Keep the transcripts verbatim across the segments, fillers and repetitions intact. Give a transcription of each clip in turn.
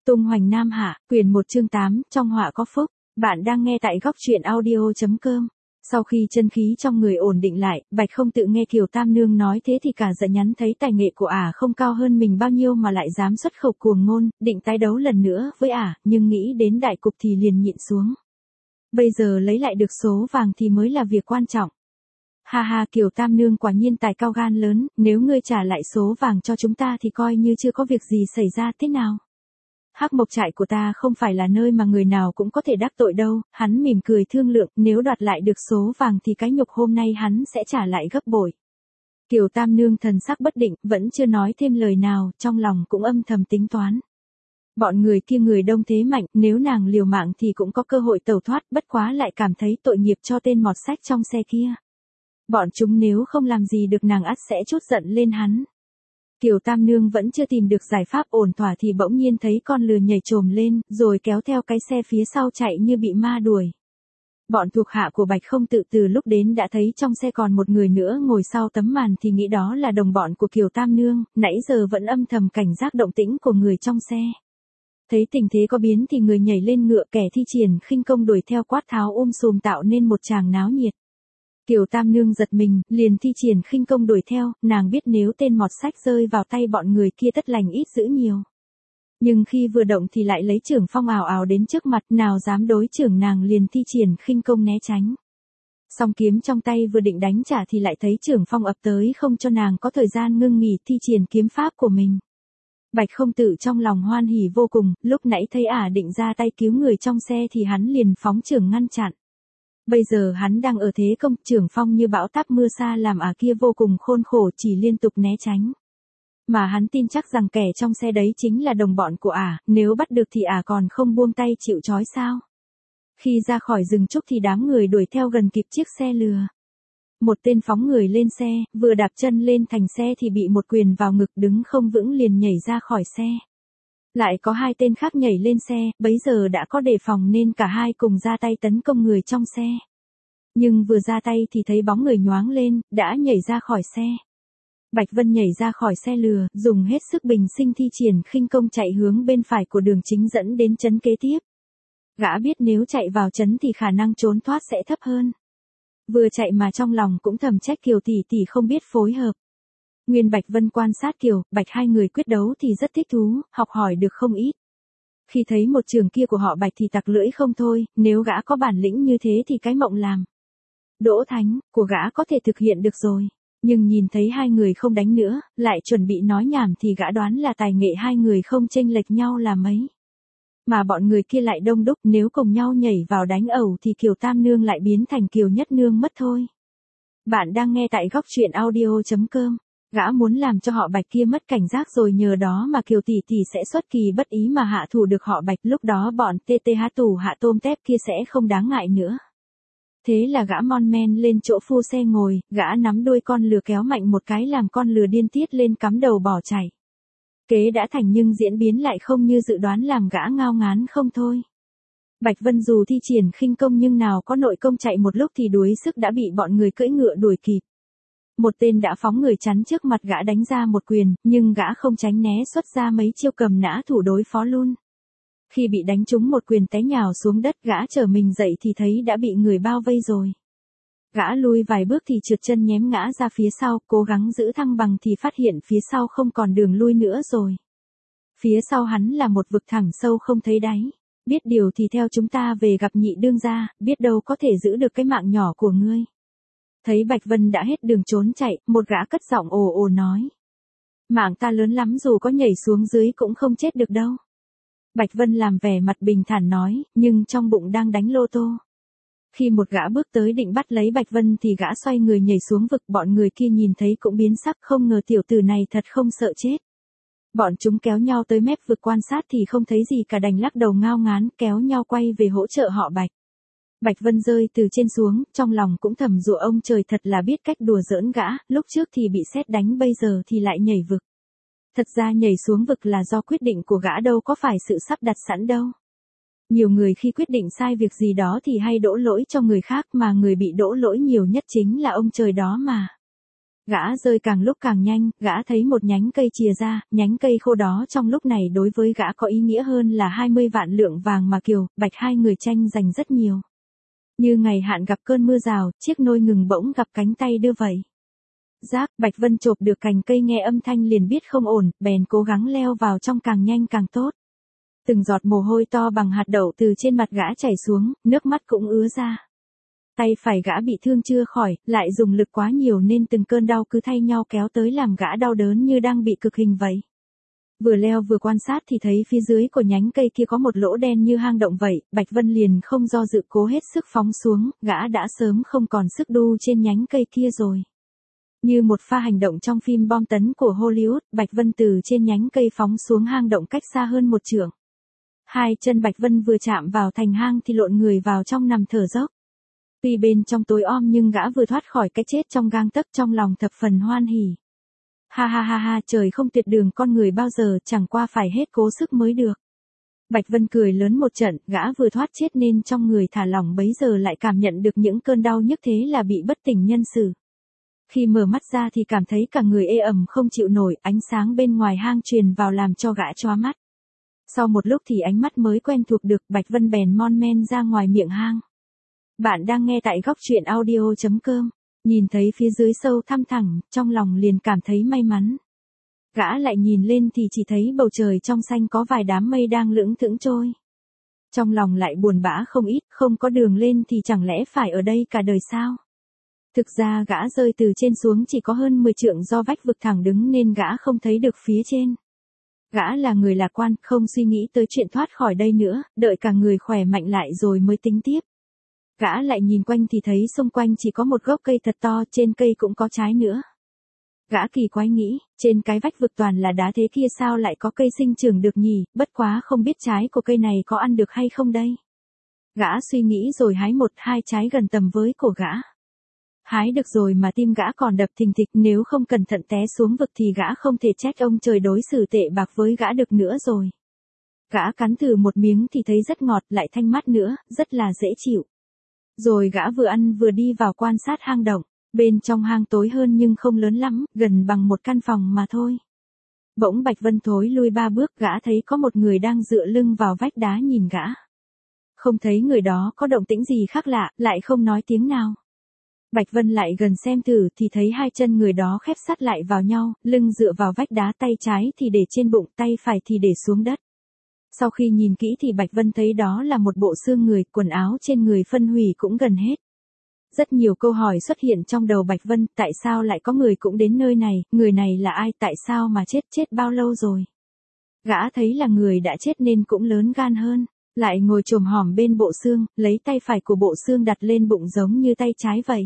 Tung hoành Nam Hạ, quyển một chương tám, trong họa có phúc. Bạn đang nghe tại góc truyện audio.com. Sau khi chân khí trong người ổn định lại, Bạch không tự nghe Kiều Tam Nương nói thế thì cả giận nhắn thấy tài nghệ của ả không cao hơn mình bao nhiêu mà lại dám xuất khẩu cuồng ngôn, định tái đấu lần nữa với ả, nhưng nghĩ đến đại cục thì liền nhịn xuống. Bây giờ lấy lại được số vàng thì mới là việc quan trọng. Ha ha, Kiều Tam Nương quả nhiên tài cao gan lớn, nếu ngươi trả lại số vàng cho chúng ta thì coi như chưa có việc gì xảy ra thế nào. Hắc Mộc trại của ta không phải là nơi mà người nào cũng có thể đắc tội đâu, hắn mỉm cười thương lượng, nếu đoạt lại được số vàng thì cái nhục hôm nay hắn sẽ trả lại gấp bội. Kiều Tam Nương thần sắc bất định, vẫn chưa nói thêm lời nào, trong lòng cũng âm thầm tính toán. Bọn người kia người đông thế mạnh, nếu nàng liều mạng thì cũng có cơ hội tẩu thoát, bất quá lại cảm thấy tội nghiệp cho tên mọt sách trong xe kia. Bọn chúng nếu không làm gì được nàng ắt sẽ trút giận lên hắn. Kiều Tam Nương vẫn chưa tìm được giải pháp ổn thỏa thì bỗng nhiên thấy con lừa nhảy trồm lên, rồi kéo theo cái xe phía sau chạy như bị ma đuổi. Bọn thuộc hạ của Bạch không tự từ lúc đến đã thấy trong xe còn một người nữa ngồi sau tấm màn thì nghĩ đó là đồng bọn của Kiều Tam Nương, nãy giờ vẫn âm thầm cảnh giác động tĩnh của người trong xe. Thấy tình thế có biến thì người nhảy lên ngựa, kẻ thi triển khinh công đuổi theo quát tháo um sùm tạo nên một tràng náo nhiệt. Kiều Tam Nương giật mình, liền thi triển khinh công đuổi theo, nàng biết nếu tên mọt sách rơi vào tay bọn người kia tất lành ít dữ nhiều. Nhưng khi vừa động thì lại lấy chưởng phong ảo ảo đến trước mặt, nào dám đối chưởng, nàng liền thi triển khinh công né tránh. Song kiếm trong tay vừa định đánh trả thì lại thấy chưởng phong ập tới không cho nàng có thời gian ngưng nghỉ thi triển kiếm pháp của mình. Bạch không tự trong lòng hoan hỉ vô cùng, lúc nãy thấy ả định ra tay cứu người trong xe thì hắn liền phóng chưởng ngăn chặn. Bây giờ hắn đang ở thế công, chưởng phong như bão táp mưa sa làm ả kia vô cùng khôn khổ, chỉ liên tục né tránh. Mà hắn tin chắc rằng kẻ trong xe đấy chính là đồng bọn của ả, nếu bắt được thì ả còn không buông tay chịu trói sao. Khi ra khỏi rừng trúc thì đám người đuổi theo gần kịp chiếc xe lừa. Một tên phóng người lên xe, vừa đạp chân lên thành xe thì bị một quyền vào ngực, đứng không vững liền nhảy ra khỏi xe. Lại có hai tên khác nhảy lên xe, bấy giờ đã có đề phòng nên cả hai cùng ra tay tấn công người trong xe. Nhưng vừa ra tay thì thấy bóng người nhoáng lên, đã nhảy ra khỏi xe. Bạch Vân nhảy ra khỏi xe lừa, dùng hết sức bình sinh thi triển khinh công chạy hướng bên phải của đường chính dẫn đến trấn kế tiếp. Gã biết nếu chạy vào trấn thì khả năng trốn thoát sẽ thấp hơn. Vừa chạy mà trong lòng cũng thầm trách Kiều tỷ tỷ không biết phối hợp. Nguyên Bạch Vân quan sát Kiều, Bạch hai người quyết đấu thì rất thích thú, học hỏi được không ít. Khi thấy một trường kia của họ Bạch thì tặc lưỡi không thôi, nếu gã có bản lĩnh như thế thì cái mộng làm Đỗ Thánh của gã có thể thực hiện được rồi. Nhưng nhìn thấy hai người không đánh nữa, lại chuẩn bị nói nhảm thì gã đoán là tài nghệ hai người không chênh lệch nhau là mấy. Mà bọn người kia lại đông đúc, nếu cùng nhau nhảy vào đánh ẩu thì Kiều Tam Nương lại biến thành Kiều Nhất Nương mất thôi. Bạn đang nghe tại góc truyện audio.com. Gã muốn làm cho họ Bạch kia mất cảnh giác rồi nhờ đó mà Kiều tỷ tỷ sẽ xuất kỳ bất ý mà hạ thủ được họ Bạch, lúc đó bọn tê tê há tù hạ tôm tép kia sẽ không đáng ngại nữa. Thế là gã mon men lên chỗ phu xe ngồi, gã nắm đuôi con lừa kéo mạnh một cái làm con lừa điên tiết lên cắm đầu bỏ chạy. Kế đã thành nhưng diễn biến lại không như dự đoán làm gã ngao ngán không thôi. Bạch Vân dù thi triển khinh công nhưng nào có nội công, chạy một lúc thì đuối sức đã bị bọn người cưỡi ngựa đuổi kịp. Một tên đã phóng người chắn trước mặt gã đánh ra một quyền, nhưng gã không tránh né xuất ra mấy chiêu cầm nã thủ đối phó luôn. Khi bị đánh trúng một quyền té nhào xuống đất, gã trở mình dậy thì thấy đã bị người bao vây rồi. Gã lui vài bước thì trượt chân nhém ngã ra phía sau, cố gắng giữ thăng bằng thì phát hiện phía sau không còn đường lui nữa rồi. Phía sau hắn là một vực thẳm sâu không thấy đáy. Biết điều thì theo chúng ta về gặp nhị đương gia, biết đâu có thể giữ được cái mạng nhỏ của ngươi. Thấy Bạch Vân đã hết đường trốn chạy, một gã cất giọng ồ ồ nói. Mạng ta lớn lắm, dù có nhảy xuống dưới cũng không chết được đâu. Bạch Vân làm vẻ mặt bình thản nói, nhưng trong bụng đang đánh lô tô. Khi một gã bước tới định bắt lấy Bạch Vân thì gã xoay người nhảy xuống vực, bọn người kia nhìn thấy cũng biến sắc, không ngờ tiểu tử này thật không sợ chết. Bọn chúng kéo nhau tới mép vực quan sát thì không thấy gì cả, đành lắc đầu ngao ngán, kéo nhau quay về hỗ trợ họ Bạch. Bạch Vân rơi từ trên xuống, trong lòng cũng thầm rủa ông trời thật là biết cách đùa giỡn gã, lúc trước thì bị sét đánh bây giờ thì lại nhảy vực. Thật ra nhảy xuống vực là do quyết định của gã đâu có phải sự sắp đặt sẵn đâu. Nhiều người khi quyết định sai việc gì đó thì hay đổ lỗi cho người khác, mà người bị đổ lỗi nhiều nhất chính là ông trời đó mà. Gã rơi càng lúc càng nhanh, gã thấy một nhánh cây chìa ra, nhánh cây khô đó trong lúc này đối với gã có ý nghĩa hơn là hai mươi vạn lượng vàng mà Kiều, Bạch hai người tranh giành rất nhiều. Như ngày hạn gặp cơn mưa rào, chiếc nôi ngừng bỗng gặp cánh tay đưa vậy. Rác, Bạch Vân chộp được cành cây nghe âm thanh liền biết không ổn, bèn cố gắng leo vào trong càng nhanh càng tốt. Từng giọt mồ hôi to bằng hạt đậu từ trên mặt gã chảy xuống, nước mắt cũng ứa ra. Tay phải gã bị thương chưa khỏi, lại dùng lực quá nhiều nên từng cơn đau cứ thay nhau kéo tới làm gã đau đớn như đang bị cực hình vậy. Vừa leo vừa quan sát thì thấy phía dưới của nhánh cây kia có một lỗ đen như hang động vậy, Bạch Vân liền không do dự cố hết sức phóng xuống, gã đã sớm không còn sức đu trên nhánh cây kia rồi. Như một pha hành động trong phim bom tấn của Hollywood, Bạch Vân từ trên nhánh cây phóng xuống hang động cách xa hơn một trượng. Hai chân Bạch Vân vừa chạm vào thành hang thì lộn người vào trong nằm thở dốc. Tuy bên trong tối om nhưng gã vừa thoát khỏi cái chết trong gang tấc, trong lòng thập phần hoan hỉ. Ha ha ha ha, trời không tuyệt đường con người bao giờ, chẳng qua phải hết cố sức mới được. Bạch Vân cười lớn một trận, gã vừa thoát chết nên trong người thả lỏng bấy giờ lại cảm nhận được những cơn đau nhức thế là bị bất tỉnh nhân sự. Khi mở mắt ra thì cảm thấy cả người ê ẩm không chịu nổi, ánh sáng bên ngoài hang truyền vào làm cho gã chóa mắt. Sau một lúc thì ánh mắt mới quen thuộc được, Bạch Vân bèn mon men ra ngoài miệng hang. Bạn đang nghe tại góc truyện audio chấm com. Nhìn thấy phía dưới sâu thăm thẳm, trong lòng liền cảm thấy may mắn. Gã lại nhìn lên thì chỉ thấy bầu trời trong xanh có vài đám mây đang lững thững trôi. Trong lòng lại buồn bã không ít, không có đường lên thì chẳng lẽ phải ở đây cả đời sao? Thực ra gã rơi từ trên xuống chỉ có hơn mười trượng do vách vực thẳng đứng nên gã không thấy được phía trên. Gã là người lạc quan, không suy nghĩ tới chuyện thoát khỏi đây nữa, đợi cả người khỏe mạnh lại rồi mới tính tiếp. Gã lại nhìn quanh thì thấy xung quanh chỉ có một gốc cây thật to, trên cây cũng có trái nữa. Gã kỳ quái nghĩ, trên cái vách vực toàn là đá thế kia sao lại có cây sinh trưởng được nhỉ, bất quá không biết trái của cây này có ăn được hay không đây. Gã suy nghĩ rồi hái một hai trái gần tầm với cổ gã. Hái được rồi mà tim gã còn đập thình thịch, nếu không cẩn thận té xuống vực thì gã không thể trách ông trời đối xử tệ bạc với gã được nữa rồi. Gã cắn thử một miếng thì thấy rất ngọt, lại thanh mát nữa, rất là dễ chịu. Rồi gã vừa ăn vừa đi vào quan sát hang động, bên trong hang tối hơn nhưng không lớn lắm, gần bằng một căn phòng mà thôi. Bỗng Bạch Vân thối lui ba bước, gã thấy có một người đang dựa lưng vào vách đá nhìn gã. Không thấy người đó có động tĩnh gì khác lạ, lại không nói tiếng nào. Bạch Vân lại gần xem thử thì thấy hai chân người đó khép sát lại vào nhau, lưng dựa vào vách đá, tay trái thì để trên bụng, tay phải thì để xuống đất. Sau khi nhìn kỹ thì Bạch Vân thấy đó là một bộ xương người, quần áo trên người phân hủy cũng gần hết. Rất nhiều câu hỏi xuất hiện trong đầu Bạch Vân, tại sao lại có người cũng đến nơi này, người này là ai, tại sao mà chết, chết bao lâu rồi. Gã thấy là người đã chết nên cũng lớn gan hơn, lại ngồi chồm hòm bên bộ xương, lấy tay phải của bộ xương đặt lên bụng giống như tay trái vậy.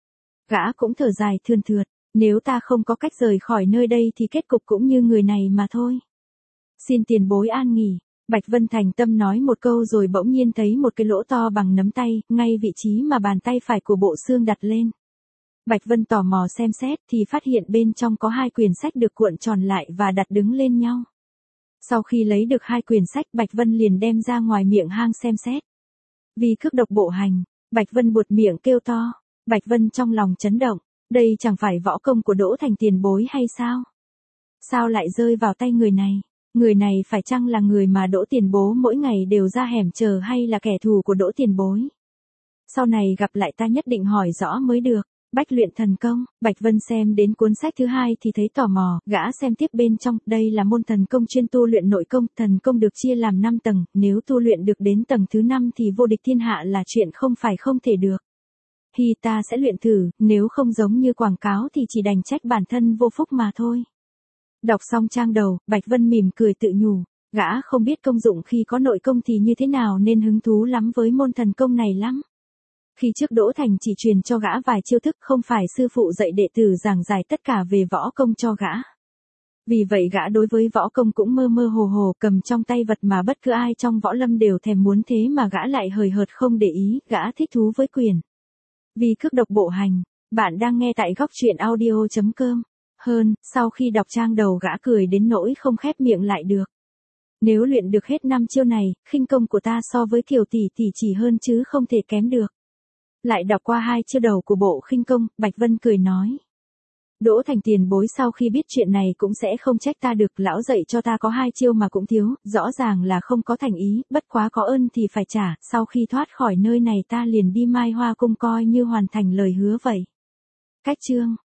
Gã cũng thở dài thườn thượt, nếu ta không có cách rời khỏi nơi đây thì kết cục cũng như người này mà thôi. Xin tiền bối an nghỉ. Bạch Vân thành tâm nói một câu rồi bỗng nhiên thấy một cái lỗ to bằng nắm tay, ngay vị trí mà bàn tay phải của bộ xương đặt lên. Bạch Vân tò mò xem xét thì phát hiện bên trong có hai quyển sách được cuộn tròn lại và đặt đứng lên nhau. Sau khi lấy được hai quyển sách, Bạch Vân liền đem ra ngoài miệng hang xem xét. Vì cước độc bộ hành, Bạch Vân buột miệng kêu to. Bạch Vân trong lòng chấn động, đây chẳng phải võ công của Đỗ Thành tiền bối hay sao? Sao lại rơi vào tay người này? Người này phải chăng là người mà Đỗ tiền bố mỗi ngày đều ra hẻm chờ hay là kẻ thù của Đỗ tiền bối? Sau này gặp lại ta nhất định hỏi rõ mới được. Bách luyện thần công, Bạch Vân xem đến cuốn sách thứ hai thì thấy tò mò, gã xem tiếp bên trong, đây là môn thần công chuyên tu luyện nội công, thần công được chia làm năm tầng, nếu tu luyện được đến tầng thứ năm thì vô địch thiên hạ là chuyện không phải không thể được. Hi ta sẽ luyện thử, nếu không giống như quảng cáo thì chỉ đành trách bản thân vô phúc mà thôi. Đọc xong trang đầu, Bạch Vân mỉm cười tự nhủ, gã không biết công dụng khi có nội công thì như thế nào nên hứng thú lắm với môn thần công này lắm. Khi trước Đỗ Thành chỉ truyền cho gã vài chiêu thức, không phải sư phụ dạy đệ tử giảng giải tất cả về võ công cho gã. Vì vậy gã đối với võ công cũng mơ mơ hồ hồ, cầm trong tay vật mà bất cứ ai trong võ lâm đều thèm muốn, thế mà gã lại hời hợt không để ý, gã thích thú với quyền. Vì cước độc bộ hành, bạn đang nghe tại góc truyện audio chấm com. Hơn, sau khi đọc trang đầu gã cười đến nỗi không khép miệng lại được. Nếu luyện được hết năm chiêu này, khinh công của ta so với Kiều tỷ tỷ chỉ hơn chứ không thể kém được. Lại đọc qua hai chiêu đầu của bộ khinh công, Bạch Vân cười nói. Đỗ Thành tiền bối sau khi biết chuyện này cũng sẽ không trách ta được, lão dạy cho ta có hai chiêu mà cũng thiếu, rõ ràng là không có thành ý, bất quá có ơn thì phải trả, sau khi thoát khỏi nơi này ta liền đi Mai Hoa Cung coi như hoàn thành lời hứa vậy. Cách chương